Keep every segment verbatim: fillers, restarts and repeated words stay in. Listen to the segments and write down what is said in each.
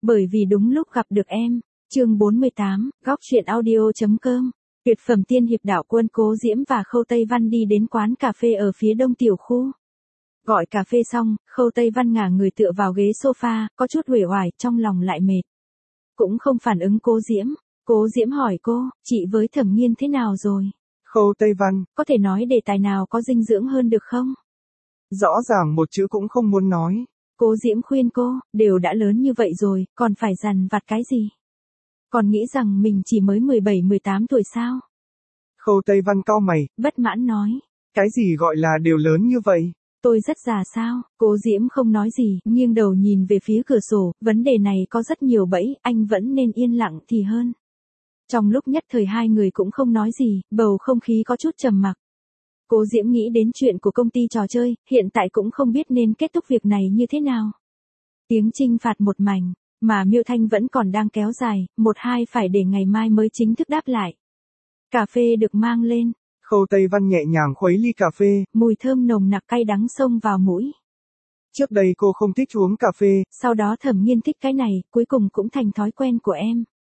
Bởi vì đúng lúc gặp được em. Chương bốn mươi tám, góc truyện audio.com. Tuyệt phẩm tiên hiệp đạo quân Cố Diễm và Khâu Tây Văn đi đến quán cà phê ở phía đông tiểu khu. Gọi cà phê xong, Khâu Tây Văn ngả người tựa vào ghế sofa, có chút uể oải, trong lòng lại mệt. Cũng không phản ứng Cố Diễm. Cố Diễm hỏi cô, chị với Thẩm Nghiên thế nào rồi? Khâu Tây Văn, có thể nói đề tài nào có dinh dưỡng hơn được không? Rõ ràng một chữ cũng không muốn nói. Cố Diễm khuyên cô, đều đã lớn như vậy rồi, còn phải dằn vặt cái gì? Còn nghĩ rằng mình chỉ mới mười bảy mười tám tuổi sao? Khâu Tây Văn cau mày, bất mãn nói. Cái gì gọi là đều lớn như vậy? Tôi rất già sao? Cố Diễm không nói gì, nghiêng đầu nhìn về phía cửa sổ, vấn đề này có rất nhiều bẫy, anh vẫn nên yên lặng thì hơn. Trong lúc nhất thời hai người cũng không nói gì, bầu không khí có chút trầm mặc. Cố Diễm nghĩ đến chuyện của công ty trò chơi, hiện tại cũng không biết nên kết thúc việc này như thế nào. Tiếng chinh phạt một mảnh, mà Miêu Thanh vẫn còn đang kéo dài, một hai phải để ngày mai mới chính thức đáp lại. Cà phê được mang lên. Khâu Tây Văn nhẹ nhàng khuấy ly cà phê. Mùi thơm nồng nặc cay đắng xông vào mũi. Trước đây cô không thích uống cà phê. Sau đó Thẩm Nghiên thích cái này, cuối cùng cũng thành thói quen của em.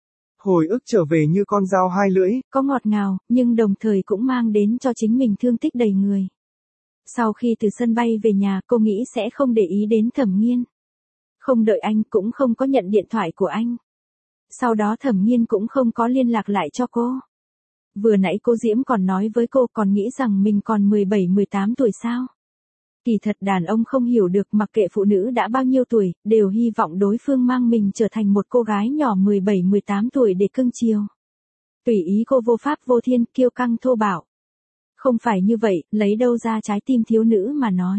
Hồi ức trở về như con dao hai lưỡi. Có ngọt ngào, nhưng đồng thời cũng mang đến cho chính mình thương tích đầy người. Sau khi từ sân bay về nhà, cô nghĩ sẽ không để ý đến Thẩm Nghiên. Không đợi anh, cũng không có nhận điện thoại của anh. Sau đó Thẩm Nghiên cũng không có liên lạc lại cho cô. Vừa nãy cô Diễm còn nói với cô còn nghĩ rằng mình còn mười bảy mười tám tuổi sao. Kỳ thật đàn ông không hiểu được mặc kệ phụ nữ đã bao nhiêu tuổi, đều hy vọng đối phương mang mình trở thành một cô gái nhỏ mười bảy mười tám tuổi để cưng chiều. Tùy ý cô vô pháp vô thiên, kiêu căng thô bạo. Không phải như vậy, lấy đâu ra trái tim thiếu nữ mà nói.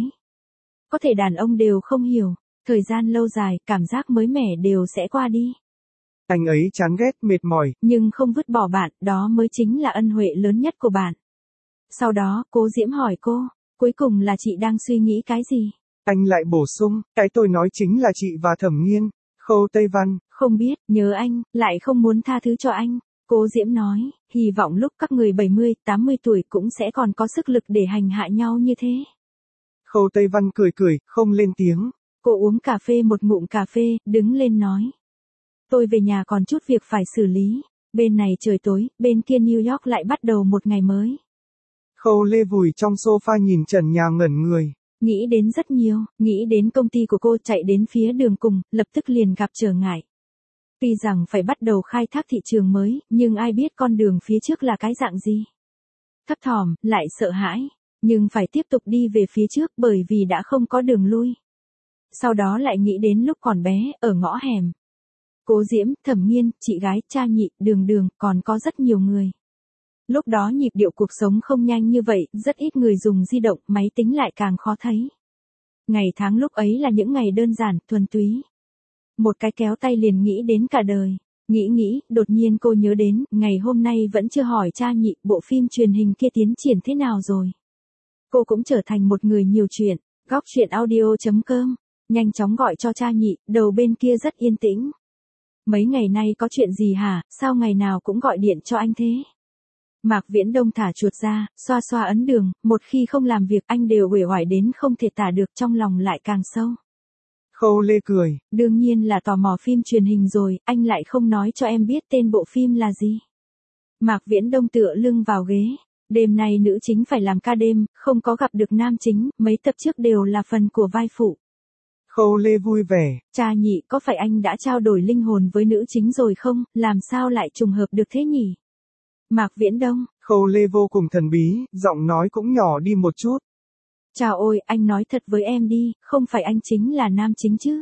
Có thể đàn ông đều không hiểu, thời gian lâu dài, cảm giác mới mẻ đều sẽ qua đi. Anh ấy chán ghét, mệt mỏi. Nhưng không vứt bỏ bạn, đó mới chính là ân huệ lớn nhất của bạn. Sau đó, Cố Diễm hỏi cô, cuối cùng là chị đang suy nghĩ cái gì? Anh lại bổ sung, cái tôi nói chính là chị và Thẩm Nghiên. Khâu Tây Văn, không biết, nhớ anh, lại không muốn tha thứ cho anh. Cố Diễm nói, hy vọng lúc các người bảy mươi, tám mươi tuổi cũng sẽ còn có sức lực để hành hạ nhau như thế. Khâu Tây Văn cười cười, không lên tiếng. Cô uống cà phê một ngụm cà phê, đứng lên nói. Tôi về nhà còn chút việc phải xử lý. Bên này trời tối, bên kia New York lại bắt đầu một ngày mới. Khâu Lê vùi trong sofa nhìn trần nhà ngẩn người. Nghĩ đến rất nhiều, nghĩ đến công ty của cô chạy đến phía đường cùng, lập tức liền gặp trở ngại. Tuy rằng phải bắt đầu khai thác thị trường mới, nhưng ai biết con đường phía trước là cái dạng gì. Thấp thỏm, lại sợ hãi, nhưng phải tiếp tục đi về phía trước bởi vì đã không có đường lui. Sau đó lại nghĩ đến lúc còn bé, ở ngõ hẻm. Cố Diễm, Thẩm Nghiên, chị gái, cha nhị, đường đường, còn có rất nhiều người. Lúc đó nhịp điệu cuộc sống không nhanh như vậy, rất ít người dùng di động, máy tính lại càng khó thấy. Ngày tháng lúc ấy là những ngày đơn giản, thuần túy. Một cái kéo tay liền nghĩ đến cả đời. Nghĩ nghĩ, đột nhiên cô nhớ đến, ngày hôm nay vẫn chưa hỏi cha nhị, bộ phim truyền hình kia tiến triển thế nào rồi. Cô cũng trở thành một người nhiều chuyện, góc truyện audio.com, nhanh chóng gọi cho cha nhị, đầu bên kia rất yên tĩnh. Mấy ngày nay có chuyện gì hả, sao ngày nào cũng gọi điện cho anh thế? Mạc Viễn Đông thả chuột ra, xoa xoa ấn đường, một khi không làm việc anh đều uể oải đến không thể tả được, trong lòng lại càng sâu. Khâu Lê cười. Đương nhiên là tò mò phim truyền hình rồi, anh lại không nói cho em biết tên bộ phim là gì. Mạc Viễn Đông tựa lưng vào ghế. Đêm nay nữ chính phải làm ca đêm, không có gặp được nam chính, mấy tập trước đều là phần của vai phụ. Khâu Lê vui vẻ. Cha nhị, có phải anh đã trao đổi linh hồn với nữ chính rồi không, làm sao lại trùng hợp được thế nhỉ? Mạc Viễn Đông. Khâu Lê vô cùng thần bí, giọng nói cũng nhỏ đi một chút. Chào ôi, anh nói thật với em đi, không phải anh chính là nam chính chứ?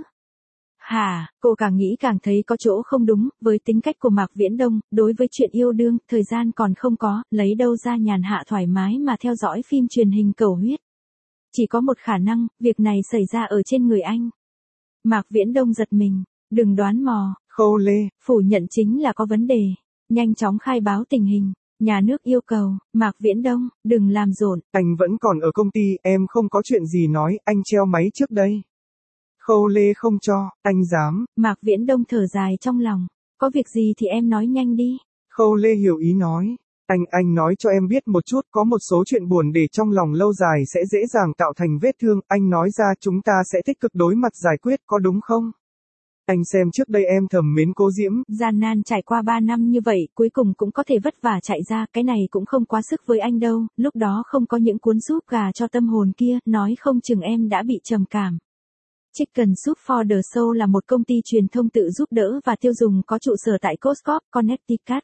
Hà, cô càng nghĩ càng thấy có chỗ không đúng, với tính cách của Mạc Viễn Đông, đối với chuyện yêu đương, thời gian còn không có, lấy đâu ra nhàn hạ thoải mái mà theo dõi phim truyền hình cầu huyết. Chỉ có một khả năng, việc này xảy ra ở trên người anh. Mạc Viễn Đông giật mình, đừng đoán mò. Khâu Lê, phủ nhận chính là có vấn đề. Nhanh chóng khai báo tình hình. Nhà nước yêu cầu, Mạc Viễn Đông, đừng làm rộn. Anh vẫn còn ở công ty, em không có chuyện gì nói, anh treo máy trước đây. Khâu Lê không cho, anh dám. Mạc Viễn Đông thở dài trong lòng. Có việc gì thì em nói nhanh đi. Khâu Lê hiểu ý nói. Anh, anh nói cho em biết một chút, có một số chuyện buồn để trong lòng lâu dài sẽ dễ dàng tạo thành vết thương, anh nói ra chúng ta sẽ tích cực đối mặt giải quyết, có đúng không? Anh xem trước đây em thầm mến cô Diễm. Gian nan trải qua ba năm như vậy, cuối cùng cũng có thể vất vả chạy ra, cái này cũng không quá sức với anh đâu, lúc đó không có những cuốn súp gà cho tâm hồn kia, nói không chừng em đã bị trầm cảm. Chicken Soup for the Soul là một công ty truyền thông tự giúp đỡ và tiêu dùng có trụ sở tại Costco, Connecticut.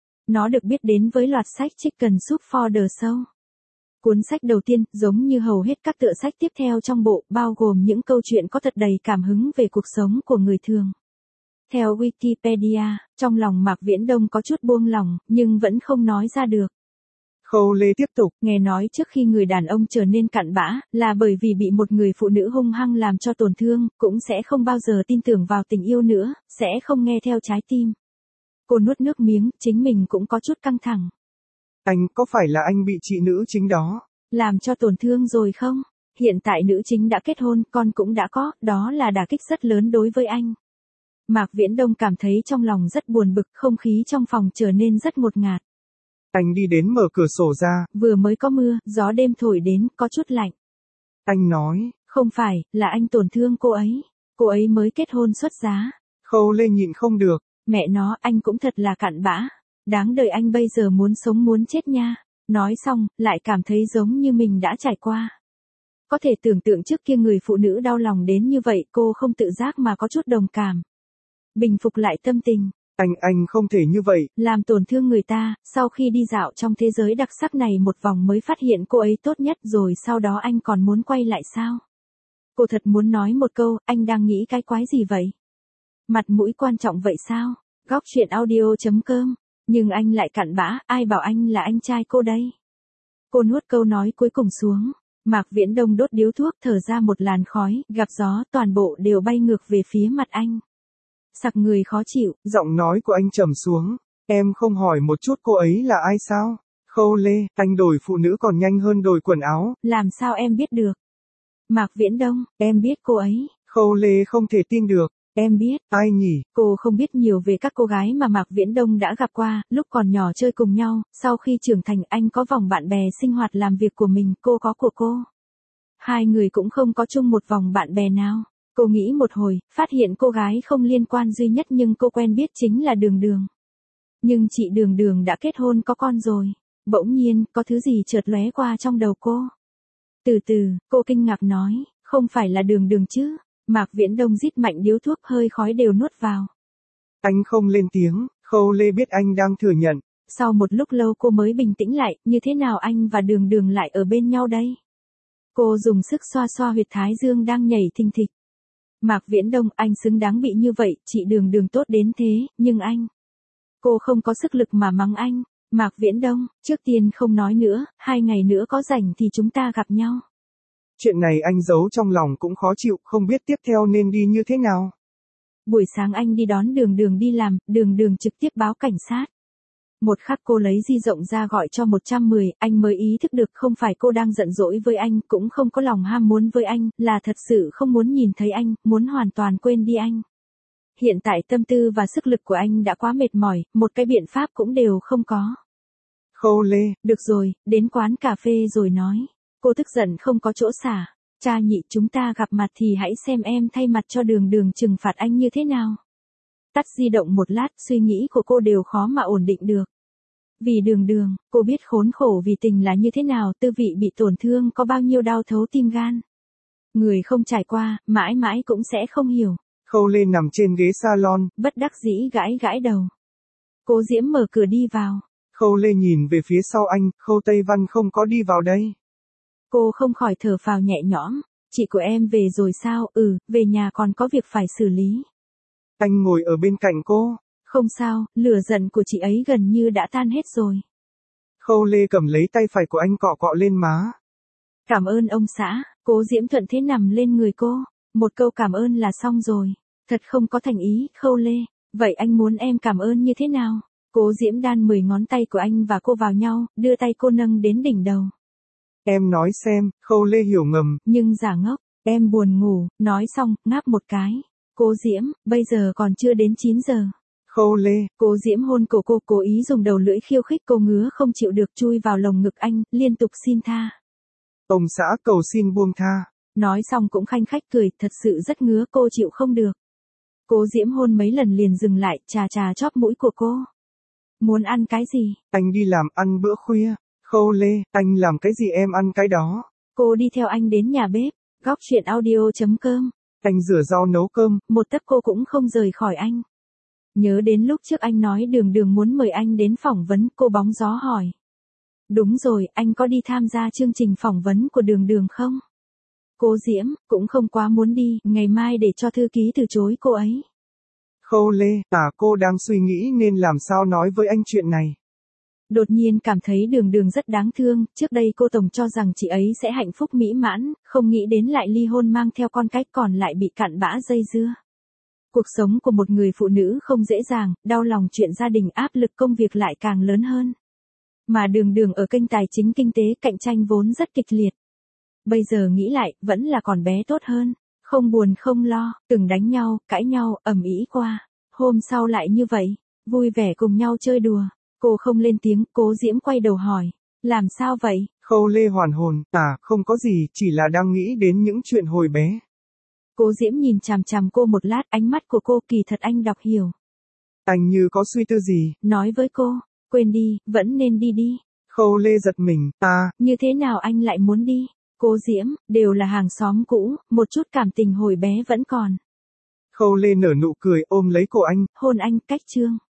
Nó được biết đến với loạt sách Chicken Soup for the Soul. Cuốn sách đầu tiên, giống như hầu hết các tựa sách tiếp theo trong bộ, bao gồm những câu chuyện có thật đầy cảm hứng về cuộc sống của người thường. Theo Wikipedia, trong lòng Mạc Viễn Đông có chút buông lỏng, nhưng vẫn không nói ra được. Khâu Lê tiếp tục. Nghe nói trước khi người đàn ông trở nên cặn bã, là bởi vì bị một người phụ nữ hung hăng làm cho tổn thương, cũng sẽ không bao giờ tin tưởng vào tình yêu nữa, sẽ không nghe theo trái tim. Cô nuốt nước miếng, chính mình cũng có chút căng thẳng. Anh, có phải là anh bị chị nữ chính đó làm cho tổn thương rồi không? Hiện tại nữ chính đã kết hôn, con cũng đã có, đó là đả kích rất lớn đối với anh. Mạc Viễn Đông cảm thấy trong lòng rất buồn bực, không khí trong phòng trở nên rất ngột ngạt. Anh đi đến mở cửa sổ ra. Vừa mới có mưa, gió đêm thổi đến, có chút lạnh. Anh nói. Không phải, là anh tổn thương cô ấy. Cô ấy mới kết hôn xuất giá. Khâu Lê nhịn không được. Mẹ nó, anh cũng thật là cặn bã. Đáng đời anh bây giờ muốn sống muốn chết nha. Nói xong, lại cảm thấy giống như mình đã trải qua. Có thể tưởng tượng trước kia người phụ nữ đau lòng đến như vậy, cô không tự giác mà có chút đồng cảm. Bình phục lại tâm tình. Anh, anh không thể như vậy. Làm tổn thương người ta, sau khi đi dạo trong thế giới đặc sắc này một vòng mới phát hiện cô ấy tốt nhất rồi sau đó anh còn muốn quay lại sao? Cô thật muốn nói một câu, anh đang nghĩ cái quái gì vậy? Mặt mũi quan trọng vậy sao? Góc truyện audio chấm com. Nhưng anh lại cặn bã, ai bảo anh là anh trai cô đây? Cô nuốt câu nói cuối cùng xuống. Mạc Viễn Đông đốt điếu thuốc, thở ra một làn khói, gặp gió, toàn bộ đều bay ngược về phía mặt anh. Sặc người khó chịu. Giọng nói của anh trầm xuống. Em không hỏi một chút cô ấy là ai sao? Khâu Lê, anh đổi phụ nữ còn nhanh hơn đổi quần áo. Làm sao em biết được? Mạc Viễn Đông, em biết cô ấy. Khâu Lê không thể tin được. Em biết. Ai nhỉ? Cô không biết nhiều về các cô gái mà Mạc Viễn Đông đã gặp qua, lúc còn nhỏ chơi cùng nhau, sau khi trưởng thành anh có vòng bạn bè sinh hoạt làm việc của mình, cô có của cô. Hai người cũng không có chung một vòng bạn bè nào. Cô nghĩ một hồi, phát hiện cô gái không liên quan duy nhất nhưng cô quen biết chính là Đường Đường. Nhưng chị Đường Đường đã kết hôn có con rồi. Bỗng nhiên, có thứ gì chợt lóe qua trong đầu cô. Từ từ, cô kinh ngạc nói, không phải là Đường Đường chứ? Mạc Viễn Đông rít mạnh điếu thuốc, hơi khói đều nuốt vào. Anh không lên tiếng, Khâu Lê biết anh đang thừa nhận. Sau một lúc lâu cô mới bình tĩnh lại, như thế nào anh và Đường Đường lại ở bên nhau đây? Cô dùng sức xoa xoa huyệt thái dương đang nhảy thình thịch. Mạc Viễn Đông, anh xứng đáng bị như vậy, chị Đường Đường tốt đến thế, nhưng anh... Cô không có sức lực mà mắng anh. Mạc Viễn Đông, trước tiên không nói nữa, hai ngày nữa có rảnh thì chúng ta gặp nhau. Chuyện này anh giấu trong lòng cũng khó chịu, không biết tiếp theo nên đi như thế nào. Buổi sáng anh đi đón Đường Đường đi làm, Đường Đường trực tiếp báo cảnh sát. Một khắc cô lấy di động ra gọi cho một trăm mười, anh mới ý thức được không phải cô đang giận dỗi với anh, cũng không có lòng ham muốn với anh, là thật sự không muốn nhìn thấy anh, muốn hoàn toàn quên đi anh. Hiện tại tâm tư và sức lực của anh đã quá mệt mỏi, một cái biện pháp cũng đều không có. Khâu Lê, được rồi, đến quán cà phê rồi nói. Cô tức giận không có chỗ xả. Cha nhị, chúng ta gặp mặt thì hãy xem em thay mặt cho Đường Đường trừng phạt anh như thế nào. Tắt di động một lát, suy nghĩ của cô đều khó mà ổn định được. Vì Đường Đường, cô biết khốn khổ vì tình là như thế nào, tư vị bị tổn thương có bao nhiêu đau thấu tim gan. Người không trải qua, mãi mãi cũng sẽ không hiểu. Khâu Lê nằm trên ghế salon, bất đắc dĩ gãi gãi đầu. Cố Diễm mở cửa đi vào. Khâu Lê nhìn về phía sau anh, Khâu Tây Văn không có đi vào đây. Cô không khỏi thở phào nhẹ nhõm. Chị của em về rồi sao? Ừ, về nhà còn có việc phải xử lý. Anh ngồi ở bên cạnh cô. Không sao, lửa giận của chị ấy gần như đã tan hết rồi. Khâu Lê cầm lấy tay phải của anh cọ cọ lên má. Cảm ơn ông xã. Cố Diễm thuận thế nằm lên người cô. Một câu cảm ơn là xong rồi. Thật không có thành ý, Khâu Lê. Vậy anh muốn em cảm ơn như thế nào? Cố Diễm đan mười ngón tay của anh và cô vào nhau, đưa tay cô nâng đến đỉnh đầu. Em nói xem, Khâu Lê hiểu ngầm. Nhưng giả ngốc, em buồn ngủ, nói xong, ngáp một cái. Cố Diễm, bây giờ còn chưa đến chín giờ. Khâu Lê, Cố Diễm hôn cổ cô, cố ý dùng đầu lưỡi khiêu khích cô, ngứa không chịu được chui vào lồng ngực anh, liên tục xin tha. Ông xã cầu xin buông tha. Nói xong cũng khanh khách cười, thật sự rất ngứa, cô chịu không được. Cố Diễm hôn mấy lần liền dừng lại, chà chà chóp mũi của cô. Muốn ăn cái gì? Anh đi làm ăn bữa khuya. Khâu Lê, anh làm cái gì em ăn cái đó. Cô đi theo anh đến nhà bếp, góc chuyện audio chấm cơm. Anh rửa rau nấu cơm. Một tấc cô cũng không rời khỏi anh. Nhớ đến lúc trước anh nói Đường Đường muốn mời anh đến phỏng vấn, cô bóng gió hỏi. Đúng rồi, anh có đi tham gia chương trình phỏng vấn của Đường Đường không? Cố Diễm, cũng không quá muốn đi, ngày mai để cho thư ký từ chối cô ấy. Khâu Lê, à cô đang suy nghĩ nên làm sao nói với anh chuyện này. Đột nhiên cảm thấy Đường Đường rất đáng thương, trước đây cô tổng cho rằng chị ấy sẽ hạnh phúc mỹ mãn, không nghĩ đến lại ly hôn mang theo con cái còn lại bị cặn bã dây dưa. Cuộc sống của một người phụ nữ không dễ dàng, đau lòng chuyện gia đình áp lực công việc lại càng lớn hơn. Mà Đường Đường ở kênh tài chính kinh tế cạnh tranh vốn rất kịch liệt. Bây giờ nghĩ lại, vẫn là còn bé tốt hơn, không buồn không lo, từng đánh nhau, cãi nhau, ầm ĩ qua. Hôm sau lại như vậy, vui vẻ cùng nhau chơi đùa. Cô không lên tiếng, Cố Diễm quay đầu hỏi, làm sao vậy? Khâu Lê hoàn hồn, à, không có gì, chỉ là đang nghĩ đến những chuyện hồi bé. Cố Diễm nhìn chằm chằm cô một lát, ánh mắt của cô kỳ thật anh đọc hiểu. Anh như có suy tư gì. Nói với cô, quên đi, vẫn nên đi đi. Khâu Lê giật mình, à. Như thế nào anh lại muốn đi? Cố Diễm, đều là hàng xóm cũ, một chút cảm tình hồi bé vẫn còn. Khâu Lê nở nụ cười ôm lấy cổ anh. Hôn anh, cách chương.